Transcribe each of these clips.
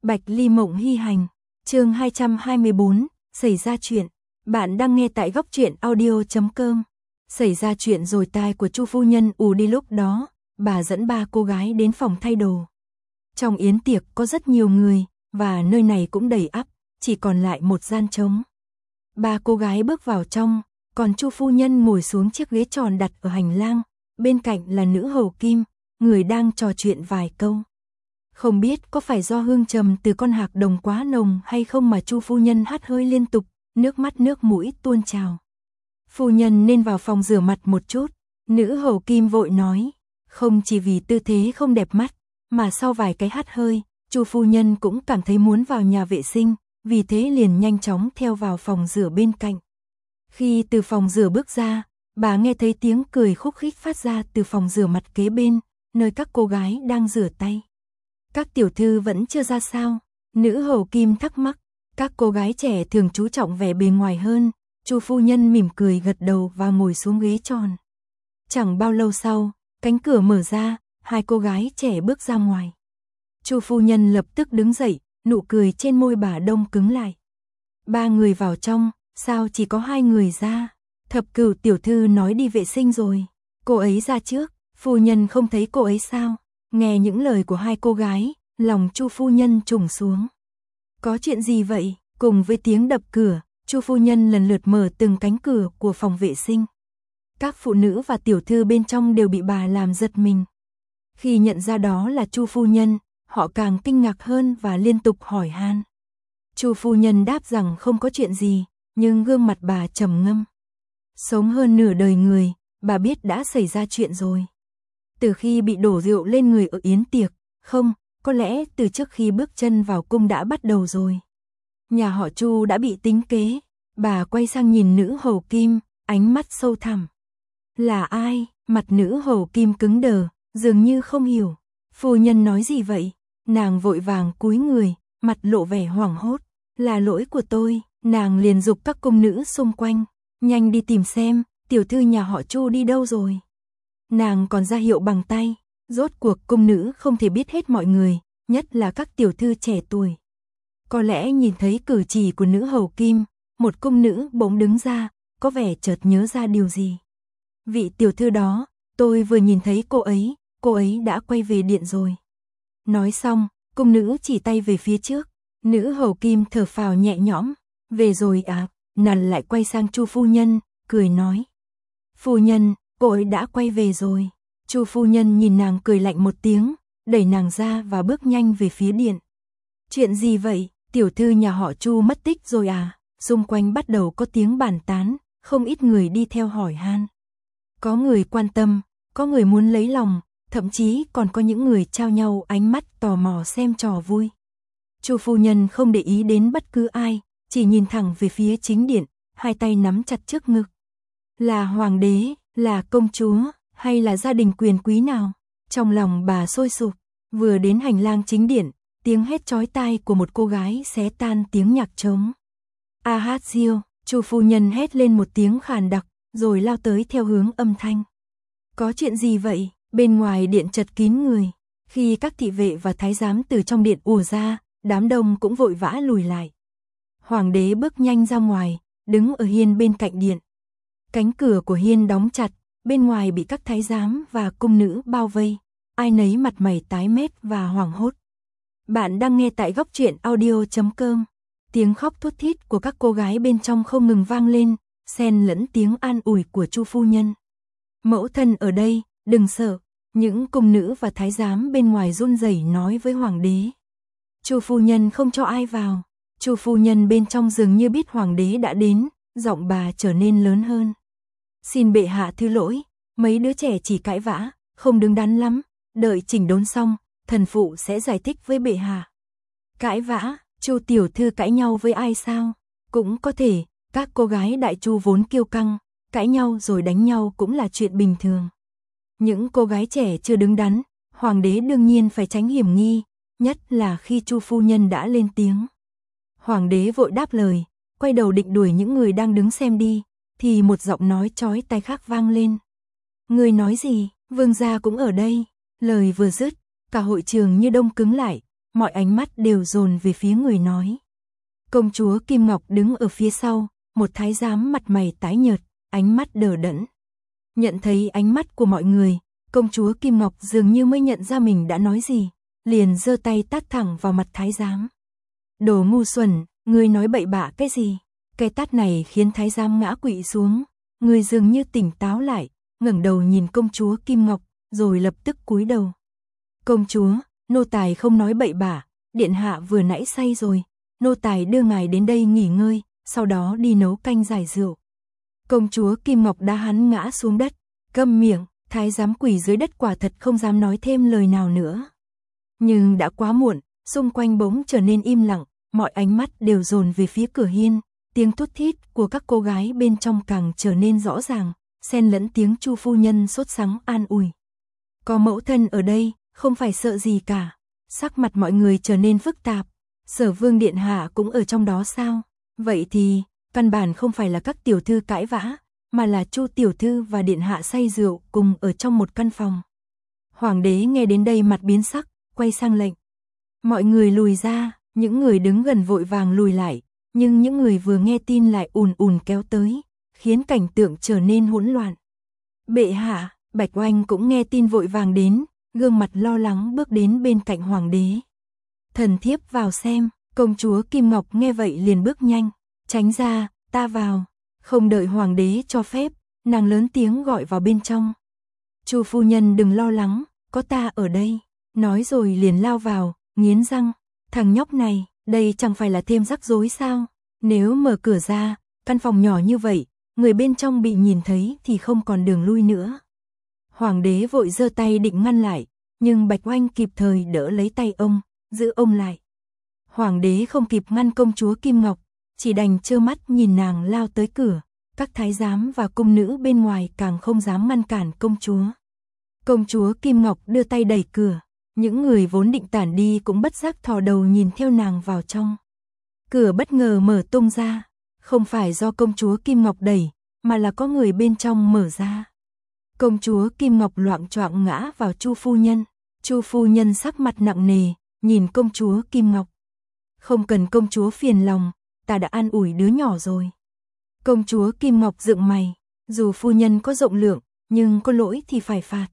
Bạch Ly Mộng Hy Hành, chương 224, xảy ra chuyện. Bạn đang nghe tại góc truyện audio.com. Xảy ra chuyện rồi, tai của Chu phu nhân ù đi. Lúc đó, bà dẫn ba cô gái đến phòng thay đồ. Trong yến tiệc có rất nhiều người, và nơi này cũng đầy ắp, chỉ còn lại một gian trống. Ba cô gái bước vào trong, còn Chu phu nhân ngồi xuống chiếc ghế tròn đặt ở hành lang, bên cạnh là nữ hầu Kim, người đang trò chuyện vài câu. Không biết có phải do hương trầm từ con hạc đồng quá nồng hay không mà Chu phu nhân hắt hơi liên tục, nước mắt nước mũi tuôn trào. Phu nhân nên vào phòng rửa mặt một chút, nữ hầu Kim vội nói, không chỉ vì tư thế không đẹp mắt, mà sau vài cái hắt hơi, Chu phu nhân cũng cảm thấy muốn vào nhà vệ sinh, vì thế liền nhanh chóng theo vào phòng rửa bên cạnh. Khi từ phòng rửa bước ra, bà nghe thấy tiếng cười khúc khích phát ra từ phòng rửa mặt kế bên, nơi các cô gái đang rửa tay. Các tiểu thư vẫn chưa ra sao? Nữ hầu Kim thắc mắc. Các cô gái trẻ thường chú trọng vẻ bề ngoài hơn. Chu phu nhân mỉm cười gật đầu và ngồi xuống ghế tròn. Chẳng bao lâu sau, cánh cửa mở ra, hai cô gái trẻ bước ra ngoài. Chu phu nhân lập tức đứng dậy, nụ cười trên môi bà đông cứng lại. Ba người vào trong, sao chỉ có hai người ra? Thập Cửu tiểu thư nói đi vệ sinh rồi. Cô ấy ra trước, phu nhân không thấy cô ấy sao? Nghe những lời của hai cô gái, lòng Chu phu nhân trùng xuống. Có chuyện gì vậy? Cùng với tiếng đập cửa, Chu phu nhân lần lượt mở từng cánh cửa của phòng vệ sinh. Các phụ nữ và tiểu thư bên trong đều bị bà làm giật mình. Khi nhận ra đó là Chu phu nhân, họ càng kinh ngạc hơn và liên tục hỏi han. Chu phu nhân đáp rằng không có chuyện gì, nhưng gương mặt bà trầm ngâm. Sống hơn nửa đời người, bà biết đã xảy ra chuyện rồi. Từ khi bị đổ rượu lên người ở yến tiệc, không, có lẽ từ trước khi bước chân vào cung đã bắt đầu rồi. Nhà họ Chu đã bị tính kế. Bà quay sang nhìn nữ hầu Kim, ánh mắt sâu thẳm. Là ai? Mặt nữ hầu Kim cứng đờ, dường như không hiểu. Phu nhân nói gì vậy? Nàng vội vàng cúi người, mặt lộ vẻ hoảng hốt. Là lỗi của tôi. Nàng liền giục các cung nữ xung quanh, nhanh đi tìm xem, tiểu thư nhà họ Chu đi đâu rồi. Nàng còn ra hiệu bằng tay. Rốt cuộc cung nữ không thể biết hết mọi người, nhất là các tiểu thư trẻ tuổi. Có lẽ nhìn thấy cử chỉ của nữ hầu Kim, một cung nữ bỗng đứng ra, có vẻ chợt nhớ ra điều gì. Vị tiểu thư đó, tôi vừa nhìn thấy cô ấy đã quay về điện rồi. Nói xong, cung nữ chỉ tay về phía trước, nữ hầu Kim thở phào nhẹ nhõm, về rồi à? Nàng lại quay sang Chu phu nhân, cười nói. Phu nhân, cô ấy đã quay về rồi. Chu phu nhân nhìn nàng cười lạnh một tiếng, đẩy nàng ra và bước nhanh về phía điện. Chuyện gì vậy? Tiểu thư nhà họ Chu mất tích rồi à? Xung quanh bắt đầu có tiếng bàn tán, không ít người đi theo hỏi han. Có người quan tâm, có người muốn lấy lòng, thậm chí còn có những người trao nhau ánh mắt tò mò xem trò vui. Chu phu nhân không để ý đến bất cứ ai, chỉ nhìn thẳng về phía chính điện, hai tay nắm chặt trước ngực. Là hoàng đế, là công chúa, hay là gia đình quyền quý nào? Trong lòng bà sôi sục, vừa đến hành lang chính điện, tiếng hét chói tai của một cô gái xé tan tiếng nhạc trống. A hát diêu, Chu phu nhân hét lên một tiếng khàn đặc, rồi lao tới theo hướng âm thanh. Có chuyện gì vậy? Bên ngoài điện chật kín người. Khi các thị vệ và thái giám từ trong điện ùa ra, đám đông cũng vội vã lùi lại. Hoàng đế bước nhanh ra ngoài, đứng ở hiên bên cạnh điện. Cánh cửa của hiên đóng chặt, bên ngoài bị các thái giám và cung nữ bao vây, ai nấy mặt mày tái mét và hoảng hốt. Bạn đang nghe tại góc truyện audio.com. Tiếng khóc thút thít của các cô gái bên trong không ngừng vang lên, xen lẫn tiếng an ủi của Chu phu nhân. Mẫu thân ở đây, đừng sợ. Những cung nữ và thái giám bên ngoài run rẩy nói với hoàng đế. Chu phu nhân không cho ai vào. Chu phu nhân bên trong dường như biết hoàng đế đã đến, giọng bà trở nên lớn hơn. Xin bệ hạ thứ lỗi, mấy đứa trẻ chỉ cãi vã, không đứng đắn lắm, đợi chỉnh đốn xong, thần phụ sẽ giải thích với bệ hạ. Cãi vã? Chu tiểu thư cãi nhau với ai sao? Cũng có thể, các cô gái đại Chu vốn kiêu căng, cãi nhau rồi đánh nhau cũng là chuyện bình thường. Những cô gái trẻ chưa đứng đắn, hoàng đế đương nhiên phải tránh hiểm nghi, nhất là khi Chu phu nhân đã lên tiếng. Hoàng đế vội đáp lời, quay đầu định đuổi những người đang đứng xem đi, thì một giọng nói chói tai khác vang lên. Người nói gì? Vương gia cũng ở đây. Lời vừa dứt, cả hội trường như đông cứng lại, mọi ánh mắt đều dồn về phía người nói. Công chúa Kim Ngọc đứng ở phía sau, một thái giám mặt mày tái nhợt, ánh mắt đờ đẫn. Nhận thấy ánh mắt của mọi người, công chúa Kim Ngọc dường như mới nhận ra mình đã nói gì, liền giơ tay tát thẳng vào mặt thái giám. Đồ ngu xuẩn, ngươi nói bậy bạ cái gì? Cái tát này khiến thái giám ngã quỵ xuống, người dường như tỉnh táo lại, ngẩng đầu nhìn công chúa Kim Ngọc, rồi lập tức cúi đầu. Công chúa, nô tài không nói bậy bạ, điện hạ vừa nãy say rồi, nô tài đưa ngài đến đây nghỉ ngơi, sau đó đi nấu canh giải rượu. Công chúa Kim Ngọc đá hắn ngã xuống đất, câm miệng, thái giám quỳ dưới đất quả thật không dám nói thêm lời nào nữa. Nhưng đã quá muộn, xung quanh bỗng trở nên im lặng, mọi ánh mắt đều dồn về phía cửa hiên, tiếng thút thít của các cô gái bên trong càng trở nên rõ ràng, xen lẫn tiếng Chu phu nhân sốt sắng an ủi. Có mẫu thân ở đây, không phải sợ gì cả. Sắc mặt mọi người trở nên phức tạp. Sở Vương điện hạ cũng ở trong đó sao? Vậy thì, căn bản không phải là các tiểu thư cãi vã, mà là Chu tiểu thư và điện hạ say rượu cùng ở trong một căn phòng. Hoàng đế nghe đến đây mặt biến sắc, quay sang lệnh. Mọi người lùi ra, những người đứng gần vội vàng lùi lại, nhưng những người vừa nghe tin lại ùn ùn kéo tới, khiến cảnh tượng trở nên hỗn loạn. Bệ hạ, Bạch Oanh cũng nghe tin vội vàng đến, gương mặt lo lắng bước đến bên cạnh hoàng đế. Thần thiếp vào xem, công chúa Kim Ngọc nghe vậy liền bước nhanh, tránh ra, ta vào. Không đợi hoàng đế cho phép, nàng lớn tiếng gọi vào bên trong. Chu phu nhân đừng lo lắng, có ta ở đây. Nói rồi liền lao vào, nghiến răng. Thằng nhóc này, đây chẳng phải là thêm rắc rối sao? Nếu mở cửa ra, căn phòng nhỏ như vậy, người bên trong bị nhìn thấy thì không còn đường lui nữa. Hoàng đế vội giơ tay định ngăn lại, nhưng Bạch Oanh kịp thời đỡ lấy tay ông, giữ ông lại. Hoàng đế không kịp ngăn công chúa Kim Ngọc, chỉ đành trơ mắt nhìn nàng lao tới cửa, các thái giám và cung nữ bên ngoài càng không dám ngăn cản công chúa. Công chúa Kim Ngọc đưa tay đẩy cửa, những người vốn định tản đi cũng bất giác thò đầu nhìn theo nàng vào trong. Cửa bất ngờ mở tung ra, không phải do công chúa Kim Ngọc đẩy, mà là có người bên trong mở ra. Công chúa Kim Ngọc loạng choạng ngã vào Chu phu nhân. Chu phu nhân sắc mặt nặng nề, nhìn công chúa Kim Ngọc. Không cần công chúa phiền lòng, ta đã an ủi đứa nhỏ rồi. Công chúa Kim Ngọc dựng mày, dù phu nhân có rộng lượng, nhưng có lỗi thì phải phạt.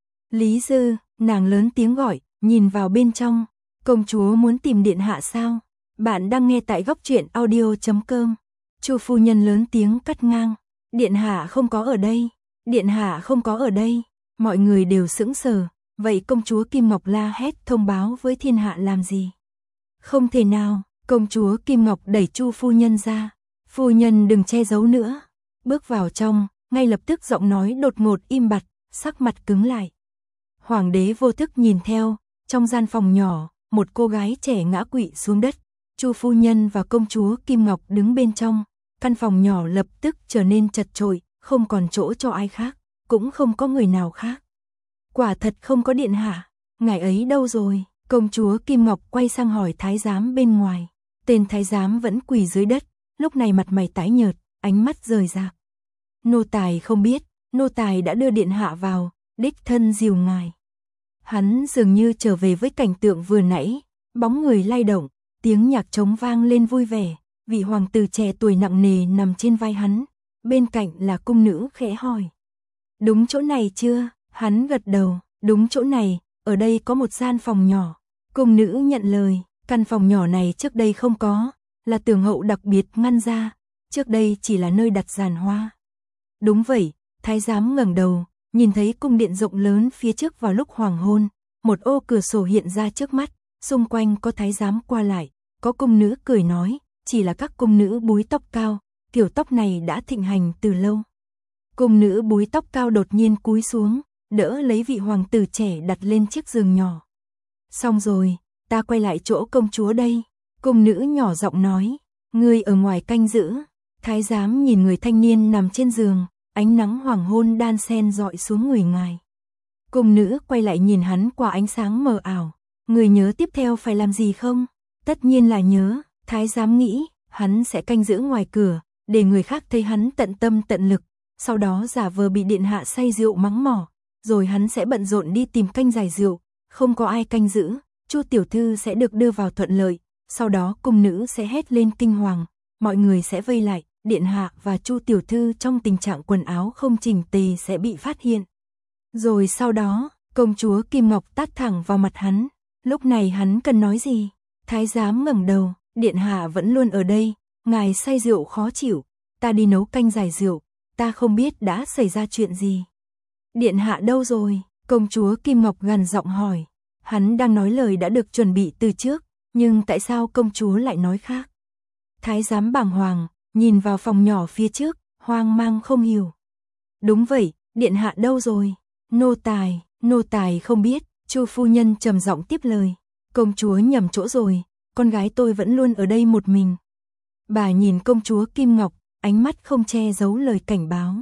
Lý Dư, nàng lớn tiếng gọi, nhìn vào bên trong. Công chúa muốn tìm điện hạ sao? Bạn đang nghe tại góc truyện audio.com. Chu phu nhân lớn tiếng cắt ngang. Điện hạ không có ở đây. Điện hạ không có ở đây. Mọi người đều sững sờ. Vậy công chúa Kim Ngọc la hét thông báo với thiên hạ làm gì? Không thể nào. Công chúa Kim Ngọc đẩy Chu phu nhân ra. Phu nhân đừng che giấu nữa. Bước vào trong, ngay lập tức giọng nói đột ngột im bặt, sắc mặt cứng lại. Hoàng đế vô thức nhìn theo, trong gian phòng nhỏ, một cô gái trẻ ngã quỵ xuống đất. Chu phu nhân và công chúa Kim Ngọc đứng bên trong, căn phòng nhỏ lập tức trở nên chật chội, không còn chỗ cho ai khác, cũng không có người nào khác. Quả thật không có điện hạ, ngài ấy đâu rồi? Công chúa Kim Ngọc quay sang hỏi thái giám bên ngoài. Tên thái giám vẫn quỳ dưới đất, lúc này mặt mày tái nhợt, ánh mắt rời rạc. Nô tài không biết, nô tài đã đưa điện hạ vào, đích thân dìu ngài. Hắn dường như trở về với cảnh tượng vừa nãy, bóng người lay động, tiếng nhạc trống vang lên vui vẻ, vị hoàng tử trẻ tuổi nặng nề nằm trên vai hắn, bên cạnh là cung nữ khẽ hỏi. Đúng chỗ này chưa? Hắn gật đầu, đúng chỗ này, ở đây có một gian phòng nhỏ. Cung nữ nhận lời, căn phòng nhỏ này trước đây không có, là tường hậu đặc biệt ngăn ra, trước đây chỉ là nơi đặt giàn hoa. Đúng vậy, thái giám ngẩng đầu, nhìn thấy cung điện rộng lớn phía trước vào lúc hoàng hôn, một ô cửa sổ hiện ra trước mắt, xung quanh có thái giám qua lại, có cung nữ cười nói, chỉ là các cung nữ búi tóc cao, kiểu tóc này đã thịnh hành từ lâu. Cung nữ búi tóc cao đột nhiên cúi xuống, đỡ lấy vị hoàng tử trẻ đặt lên chiếc giường nhỏ. Xong rồi, ta quay lại chỗ công chúa đây. Cung nữ nhỏ giọng nói, ngươi ở ngoài canh giữ. Thái giám nhìn người thanh niên nằm trên giường, ánh nắng hoàng hôn đan xen dọi xuống người ngài. Cung nữ quay lại nhìn hắn qua ánh sáng mờ ảo. Người nhớ tiếp theo phải làm gì không? Tất nhiên là nhớ. Thái giám nghĩ, hắn sẽ canh giữ ngoài cửa, để người khác thấy hắn tận tâm tận lực. Sau đó giả vờ bị điện hạ say rượu mắng mỏ, rồi hắn sẽ bận rộn đi tìm canh giải rượu. Không có ai canh giữ, Chu tiểu thư sẽ được đưa vào thuận lợi, sau đó cung nữ sẽ hét lên kinh hoàng, mọi người sẽ vây lại, điện hạ và Chu tiểu thư trong tình trạng quần áo không chỉnh tề sẽ bị phát hiện. Rồi sau đó, công chúa Kim Ngọc tát thẳng vào mặt hắn, lúc này hắn cần nói gì? Thái giám ngẩng đầu, điện hạ vẫn luôn ở đây, ngài say rượu khó chịu, ta đi nấu canh giải rượu, ta không biết đã xảy ra chuyện gì. Điện hạ đâu rồi? Công chúa Kim Ngọc gằn giọng hỏi. Hắn đang nói lời đã được chuẩn bị từ trước, nhưng tại sao công chúa lại nói khác? Thái giám bàng hoàng, nhìn vào phòng nhỏ phía trước, hoang mang không hiểu. Đúng vậy, điện hạ đâu rồi? Nô tài không biết, Chu phu nhân trầm giọng tiếp lời. Công chúa nhầm chỗ rồi, con gái tôi vẫn luôn ở đây một mình. Bà nhìn công chúa Kim Ngọc, ánh mắt không che giấu lời cảnh báo.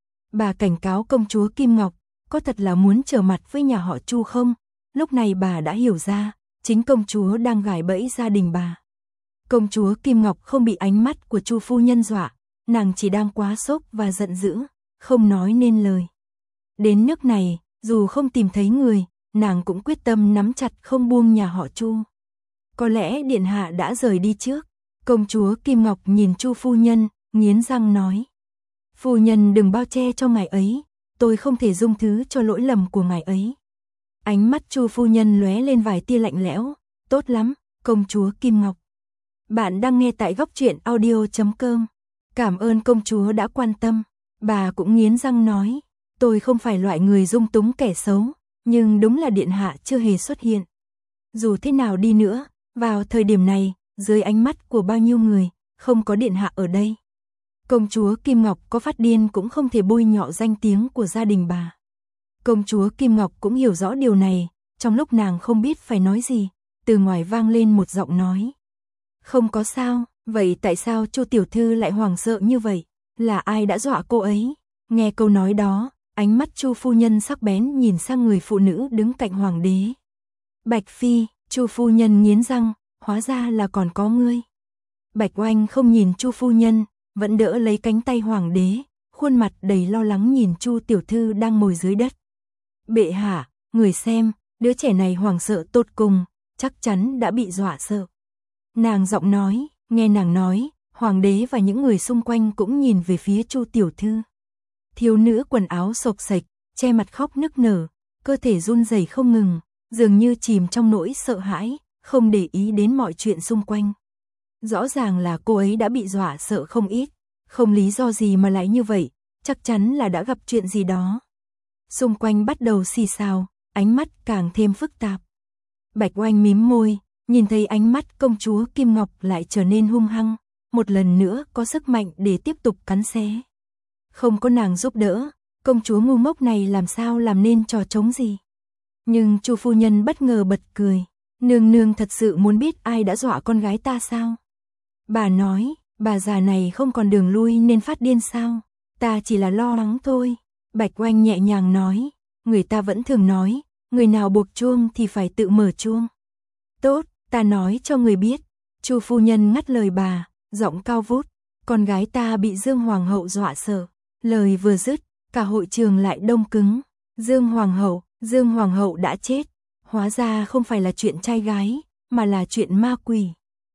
Bà cảnh cáo công chúa Kim Ngọc, có thật là muốn trở mặt với nhà họ Chu không? Lúc này bà đã hiểu ra, chính công chúa đang gài bẫy gia đình bà. Công chúa Kim Ngọc không bị ánh mắt của Chu phu nhân dọa, nàng chỉ đang quá sốc và giận dữ, không nói nên lời. Đến nước này, dù không tìm thấy người, nàng cũng quyết tâm nắm chặt không buông nhà họ Chu. Có lẽ điện hạ đã rời đi trước. Công chúa Kim Ngọc nhìn Chu phu nhân, nghiến răng nói. Phu nhân đừng bao che cho ngài ấy, tôi không thể dung thứ cho lỗi lầm của ngài ấy. Ánh mắt Chu phu nhân lóe lên vài tia lạnh lẽo. Tốt lắm, công chúa Kim Ngọc. Bạn đang nghe tại góc truyện audio.com. Cảm ơn công chúa đã quan tâm. Bà cũng nghiến răng nói. Tôi không phải loại người dung túng kẻ xấu, nhưng đúng là điện hạ chưa hề xuất hiện. Dù thế nào đi nữa, vào thời điểm này, dưới ánh mắt của bao nhiêu người, không có điện hạ ở đây. Công chúa Kim Ngọc có phát điên cũng không thể bôi nhọ danh tiếng của gia đình bà. Công chúa Kim Ngọc cũng hiểu rõ điều này, trong lúc nàng không biết phải nói gì, từ ngoài vang lên một giọng nói. Không có sao, vậy tại sao Chu tiểu thư lại hoảng sợ như vậy? Là ai đã dọa cô ấy? Nghe câu nói đó, ánh mắt Chu phu nhân sắc bén nhìn sang người phụ nữ đứng cạnh hoàng đế. Bạch Phi, Chu phu nhân nghiến răng, hóa ra là còn có ngươi. Bạch Oanh không nhìn Chu phu nhân, vẫn đỡ lấy cánh tay hoàng đế, khuôn mặt đầy lo lắng nhìn Chu tiểu thư đang ngồi dưới đất. Bệ hạ, người xem, đứa trẻ này hoảng sợ tột cùng, chắc chắn đã bị dọa sợ. Nàng giọng nói, nghe nàng nói, hoàng đế và những người xung quanh cũng nhìn về phía Chu tiểu thư. Thiếu nữ quần áo xộc xệch, che mặt khóc nức nở, cơ thể run rẩy không ngừng, dường như chìm trong nỗi sợ hãi, không để ý đến mọi chuyện xung quanh. Rõ ràng là cô ấy đã bị dọa sợ không ít, không lý do gì mà lại như vậy, chắc chắn là đã gặp chuyện gì đó. Xung quanh bắt đầu xì xào, ánh mắt càng thêm phức tạp. Bạch Oanh mím môi, nhìn thấy ánh mắt công chúa Kim Ngọc lại trở nên hung hăng, một lần nữa có sức mạnh để tiếp tục cắn xé. Không có nàng giúp đỡ, công chúa ngu ngốc này làm sao làm nên trò trống gì. Nhưng Chu phu nhân bất ngờ bật cười, nương nương thật sự muốn biết ai đã dọa con gái ta sao? Bà nói, bà già này không còn đường lui nên phát điên sao? Ta chỉ là lo lắng thôi. Bạch Oanh nhẹ nhàng nói, người ta vẫn thường nói, người nào buộc chuông thì phải tự mở chuông. Tốt, ta nói cho người biết. Chu phu nhân ngắt lời bà, giọng cao vút, con gái ta bị Dương Hoàng hậu dọa sợ. Lời vừa dứt, cả hội trường lại đông cứng. Dương Hoàng hậu đã chết. Hóa ra không phải là chuyện trai gái, mà là chuyện ma quỷ.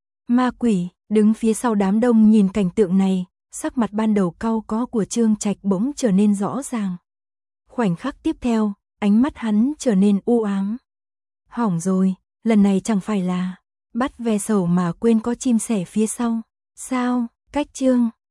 Ma quỷ, đứng phía sau đám đông nhìn cảnh tượng này, sắc mặt ban đầu cau có của Trương Trạch bỗng trở nên rõ ràng. Khoảnh khắc tiếp theo, ánh mắt hắn trở nên u ám. Hỏng rồi, lần này chẳng phải là bắt ve sầu mà quên có chim sẻ phía sau. Sao, cách Trương